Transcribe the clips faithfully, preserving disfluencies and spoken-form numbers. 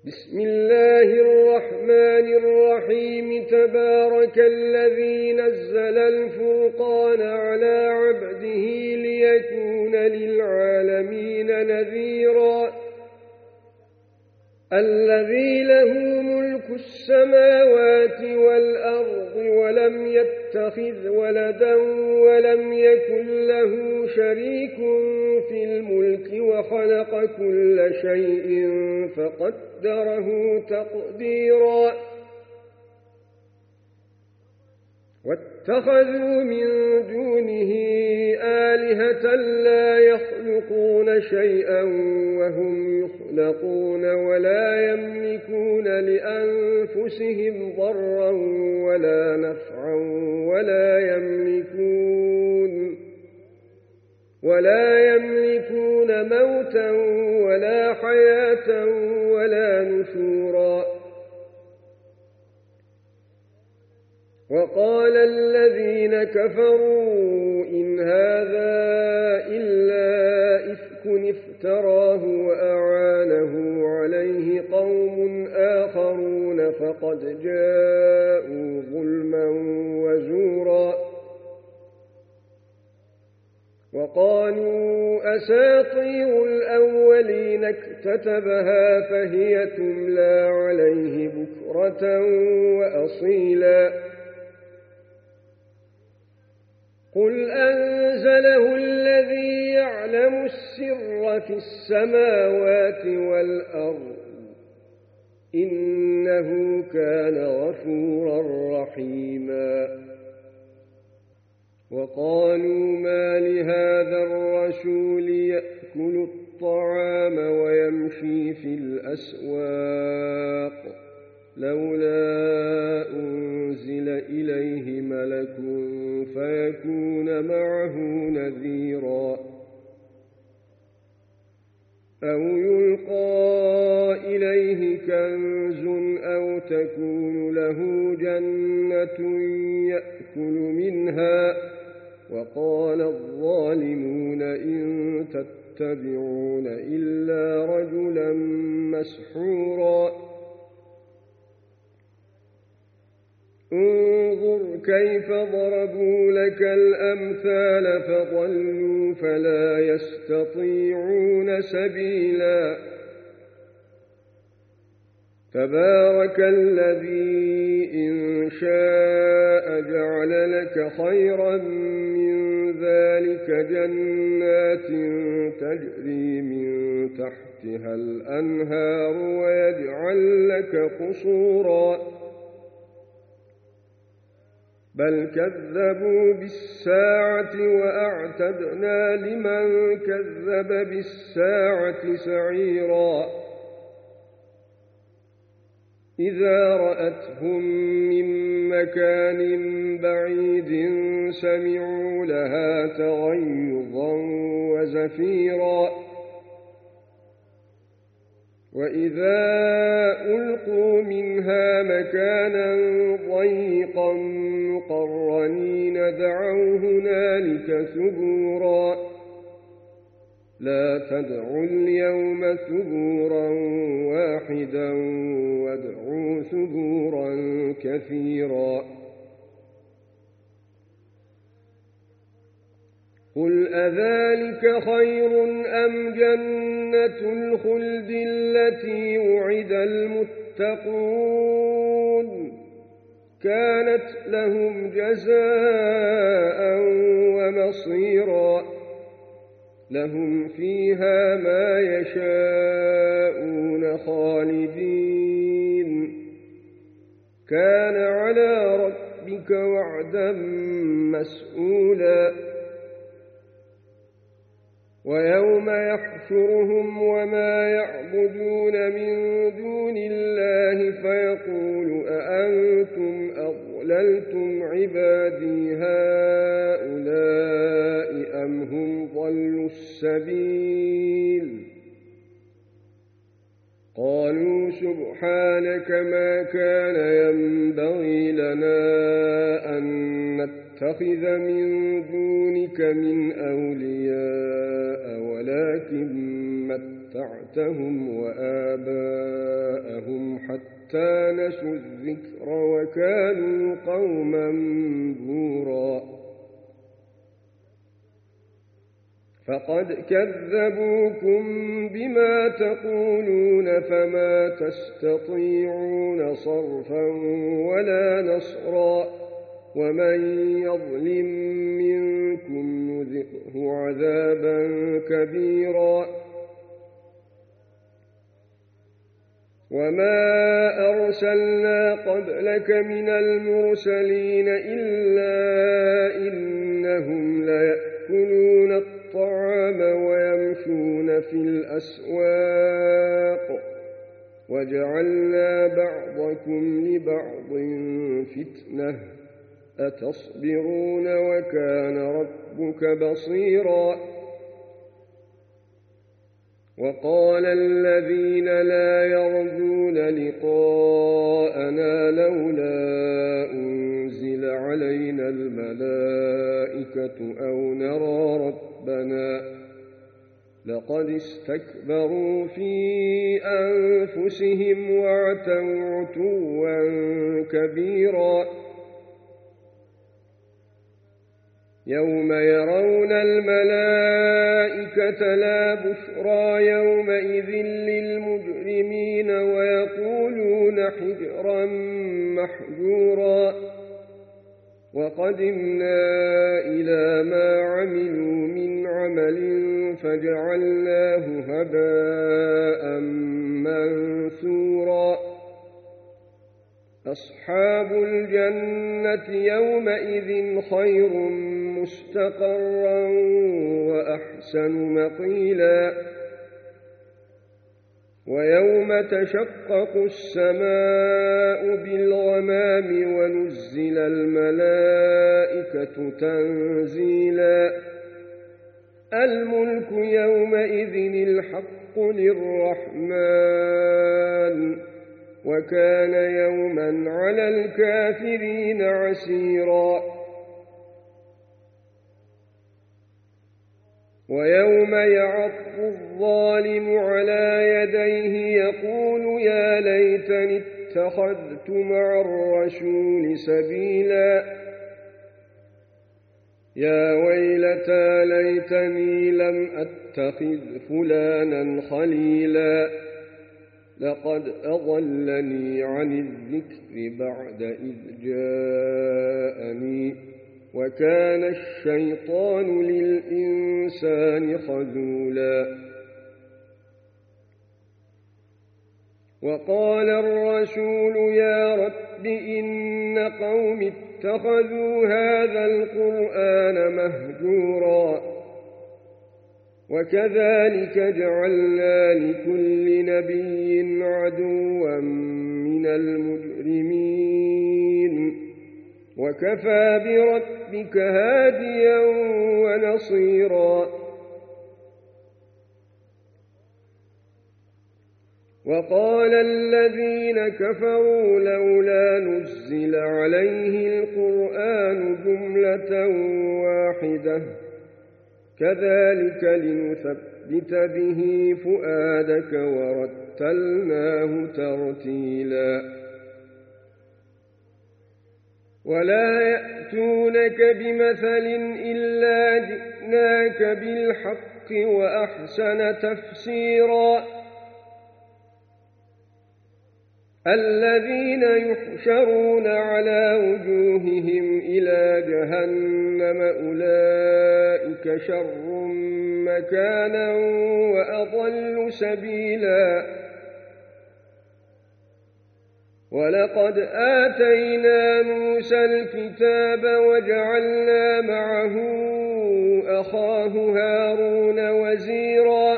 بسم الله الرحمن الرحيم تبارك الذي نزل الفرقان على عبده ليكون للعالمين نذيرا الذي له ملك السماوات والأرض ولم يتخذ ولدا ولم يكن له شريك في الملك وخلق كل شيء فقدره تقديرا واتخذوا من دونه آلهة لا يخلقون شيئا وهم يخلقون ولا يملكون لأنفسهم ضرا ولا نفعا ولا يملكون ولا يملكون موتا ولا حياة ولا نشورا وقال الذين كفروا إن هذا إلا إفك افتراه وأعانه عليه قوم آخرون فقد جاءوا ظلما وزورا وقالوا أساطير الأولين اكتتبها فهي تملى عليه بكرة وأصيلا قل أنزله الذي يعلم السر في السماوات والأرض إنه كان غفورا رحيما وقالوا ما لهذا الرسول يأكل الطعام ويمشي في الأسواق لولا أنزل إليه ملك فيكون معه نذيرا أو يلقى إليه كنز أو تكون له جنة يأكل منها وقال الظالمون إن تتبعون إلا رجلا مسحورا انظر كيف ضربوا لك الأمثال فضلوا فلا يستطيعون سبيلا تبارك الذي إن شاء جعل لك خيرا من ذلك جنات تجري من تحتها الأنهار ويجعل لك قصورا بل كذبوا بالساعة وأعتدنا لمن كذب بالساعة سعيرا إذا رأتهم من مكان بعيد سمعوا لها تغيظا وزفيرا وإذا ألقوا منها مكانا ضيقا مقرنين دعوا هنالك ثبورا لا تدعوا اليوم ثبورا واحدا وادعوا ثبورا كثيرا قل أذلك خير أم جنة الخلد التي وعد المتقون كانت لهم جزاء ومصيرا لهم فيها ما يشاءون خالدين كان على ربك وعدا مسئولا ويوم يحشرهم وما يعبدون من دون الله فيقول أأنتم أضللتم عبادي هؤلاء أم هم ضلوا السبيل قالوا سبحانك ما كان ينبغي لنا أن نتخذ من دونك من أولياء ولكن متعت أولئتهم وآباءهم حتى نسوا الذكر وكانوا قوما بورا فقد كذبوكم بما تقولون فما تستطيعون صرفا ولا نصرا ومن يظلم منكم نذقه عذابا كبيرا وما أرسلنا قبلك من المرسلين إلا إنهم ليأكلون الطعام ويمشون في الأسواق وجعلنا بعضكم لبعض فتنة أتصبرون وكان ربك بصيرا وقال الذين لا يرجون لقاءنا لولا أنزل علينا الملائكة أو نرى ربنا لقد استكبروا في أنفسهم وعتوا عتوا كبيرا يوم يرون الملائكة لا بشرى يومئذ للمجرمين ويقولون حجرا محجورا وقدمنا إلى ما عملوا من عمل فجعلناه هباء منثورا أصحاب الجنة يومئذ خير مستقرا وأحسن مقيلا ويوم تشقق السماء بالغمام ونزل الملائكة تنزيلا الملك يومئذ الحق للرحمن وكان يوما على الكافرين عسيرا ويوم يعض الظالم على يديه يقول يا ليتني اتخذت مع الرسول سبيلا يا ويلتى ليتني لم أتخذ فلانا خليلا لقد أضلني عن الذكر بعد إذ جاءني وكان الشيطان للإنسان خذولا وقال الرسول يا رب إن قوم اتخذوا هذا القرآن مهجورا وكذلك جعلنا لكل نبي عدوا من المجرمين وكفى بربك هاديا ونصيرا وقال الذين كفروا لولا نزل عليه القرآن جملة واحدة كذلك لنثبت به فؤادك ورتلناه ترتيلا ولا يأتونك بمثل إلا جئناك بالحق وأحسن تفسيرا الذين يحشرون على وجوههم إلى جهنم أولئك شر مكانا وأضل سبيلا ولقد آتينا موسى الكتاب وجعلنا معه أخاه هارون وزيرا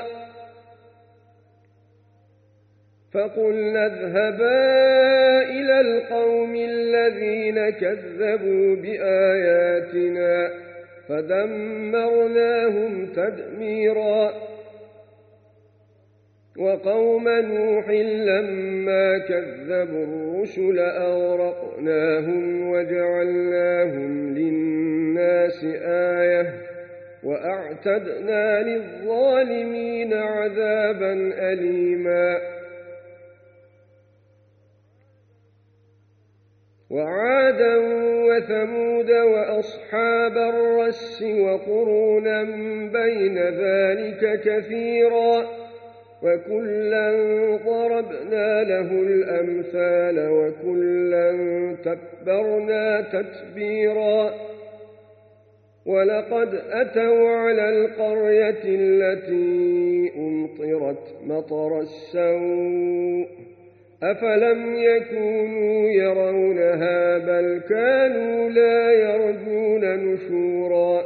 فقلنا اذهبا إلى القوم الذين كذبوا بآياتنا فدمرناهم تدميرا وقوم نوح لما كذبوا الرسل أغرقناهم وجعلناهم للناس آية وأعتدنا للظالمين عذابا أليما وعادا وثمود وأصحاب الرس وقرونا بين ذلك كثيرا وكلا ضربنا له الأمثال وكلا تبرنا تتبيرا ولقد أتوا على القرية التي أمطرت مطر السوء أفلم يكونوا يرونها بل كانوا لا يرجون نشورا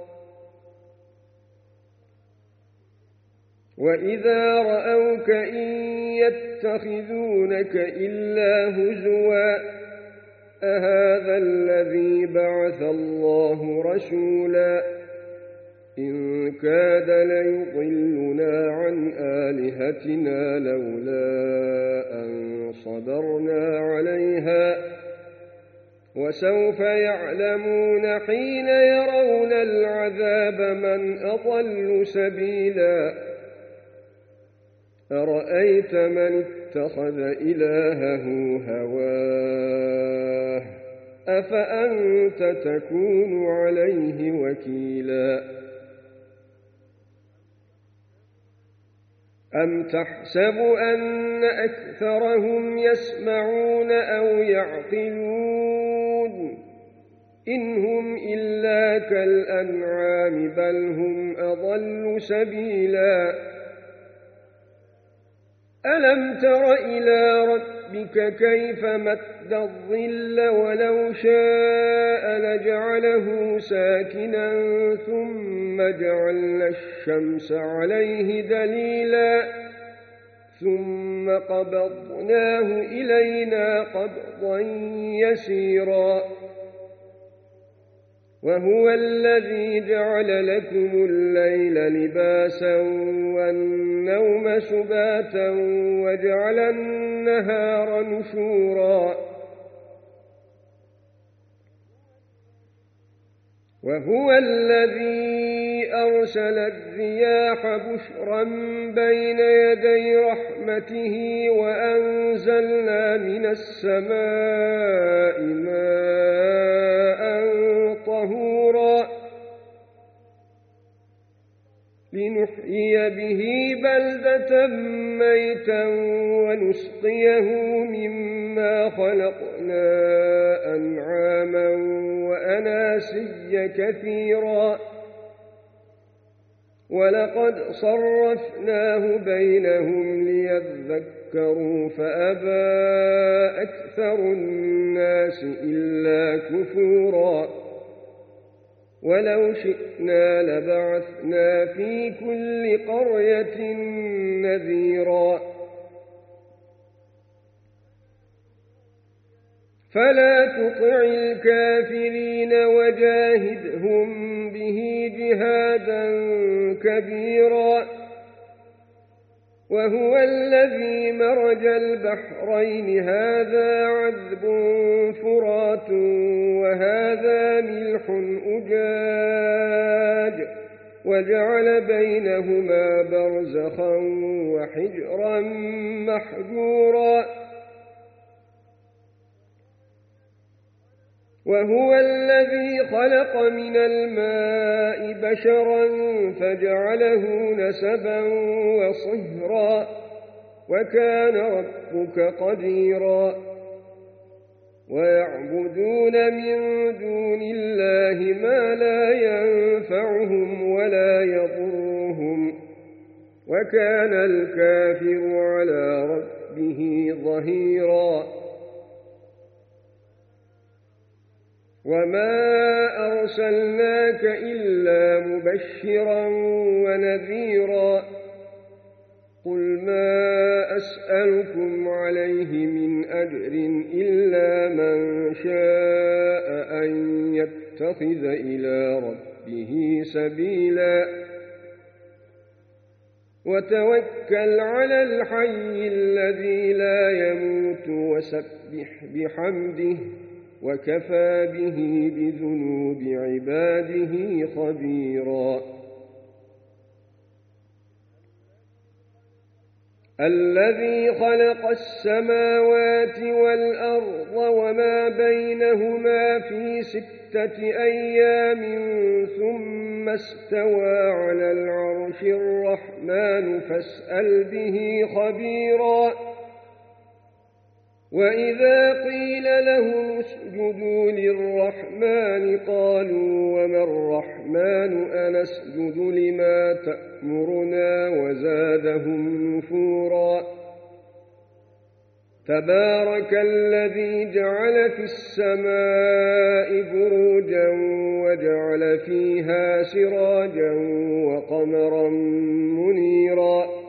وإذا رأوك إن يتخذونك إلا هزوا أهذا الذي بعث الله رسولا إن كاد ليضلنا عن آلهتنا لولا أن صبرنا عليها وسوف يعلمون حين يرون العذاب من أضل سبيلا أرأيت من اتخذ إلهه هواه أفأنت تكون عليه وكيلا أم تحسب أن أكثرهم يسمعون أو يعقلون إن هم إلا كالأنعام بل هم أضل سبيلا ألم تر إلى ربك كيف مد الظل ولو شاء لجعله ساكنا ثم جعلنا الشمس عليه دليلا ثم قبضناه إلينا قبضا يسيرا وهو الذي جعل لكم الليل لباسا والنوم سباتا وجعل النهار نشورا وهو الذي أرسل الرياح بشرا بين يدي رحمته وأنزلنا من السماء ماء طهورا لنحيي به بلدة ميتا ونسقيه مما خلقنا أنعاما وأناسيا كثيرا ولقد صرفناه بينهم ليذكروا فأبى أكثر الناس إلا كفورا ولو شئنا لبعثنا في كل قرية نذيرا فلا تطع الكافرين وجاهدهم به جهادا كبيرا وهو الذي مرج البحرين هذا عذب فرات وهذا ملح أجاج وجعل بينهما برزخا وحجرا محجورا وهو الذي خلق من الماء بشرا فجعله نسبا وصهرا وكان ربك قديرا ويعبدون من دون الله ما لا ينفعهم ولا يضرهم وكان الكافر على ربه ظهيرا وما أرسلناك إلا مبشرا ونذيرا قل ما أسألكم عليه من أجر إلا من شاء أن يتخذ إلى ربه سبيلا وتوكل على الحي الذي لا يموت وسبح بحمده وكفى به بذنوب عباده خبيرا الذي خلق السماوات والأرض وما بينهما في ستة أيام ثم استوى على العرش الرحمن فاسأل به خبيرا وإذا قيل لهم اسجدوا للرحمن قالوا وما الرحمن أنسجد لما تأمرنا وزادهم نفورا تبارك الذي جعل في السماء بروجا وجعل فيها سراجا وقمرا منيرا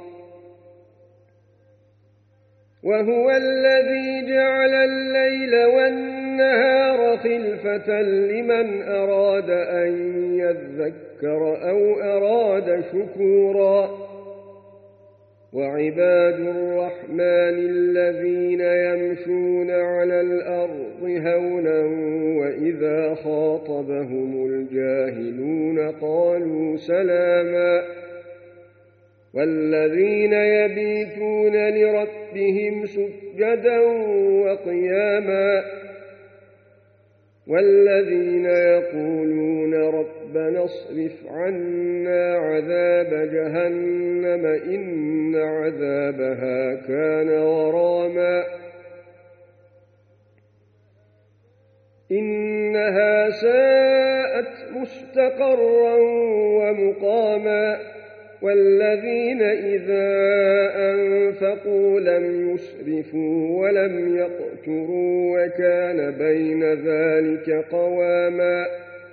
وهو الذي جعل الليل والنهار خلفة لمن أراد أن يذكر أو أراد شكورا وعباد الرحمن الذين يمشون على الأرض هونا وإذا خاطبهم الجاهلون قالوا سلاما والذين يبيتون لربهم سجدا وقياما والذين يقولون ربنا اصرف عنا عذاب جهنم إن عذابها كان غراما إنها ساءت مستقرا ومقاما والذين إذا أنفقوا لم يسرفوا ولم يقتروا وكان بين ذلك قواما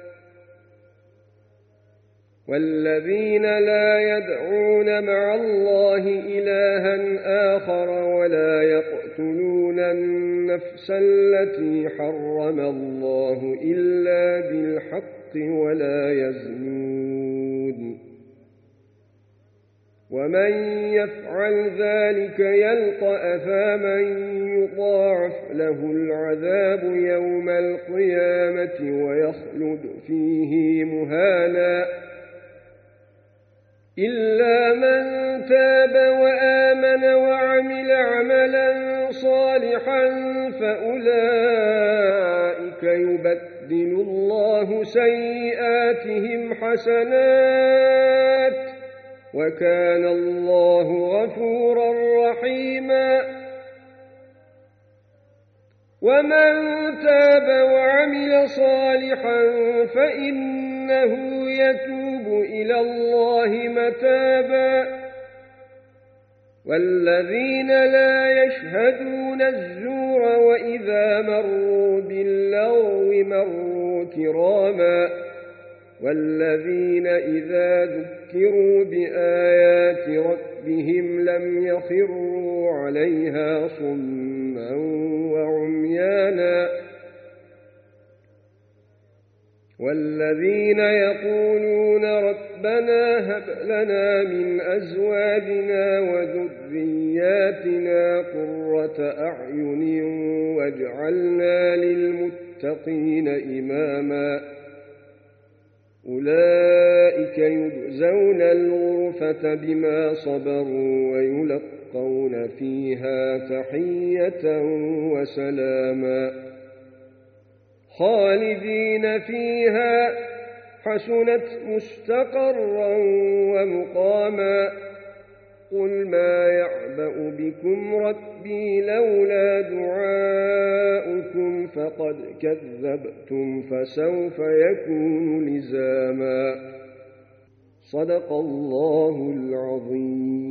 والذين لا يدعون مع الله إلها آخر ولا يقتلون النفس التي حرم الله إلا بالحق ولا يزنون ومن يفعل ذلك يلقى أثاما يضاعف له العذاب يوم القيامة ويخلد فيه مهانا إلا من تاب وآمن وعمل عملا صالحا فأولئك يبدل الله سيئاتهم حسنات وكان الله غفورا رحيما ومن تاب وعمل صالحا فإنه يتوب إلى الله متابا والذين لا يشهدون الزور وإذا مروا باللغو مروا كراما والذين إذا ذكروا بآيات ربهم لم يخروا عليها صما وعميانا والذين يقولون ربنا هب لنا من أزواجنا وذرياتنا قرة أعين واجعلنا للمتقين إماما أولئك يجزون الغرفة بما صبروا ويلقون فيها تحية وسلاما خالدين فيها حسنت مستقرا ومقاما قل ما يعبأ بكم ربي لولا دعاؤكم فقد كذبتم فسوف يكون لزاما صدق الله العظيم.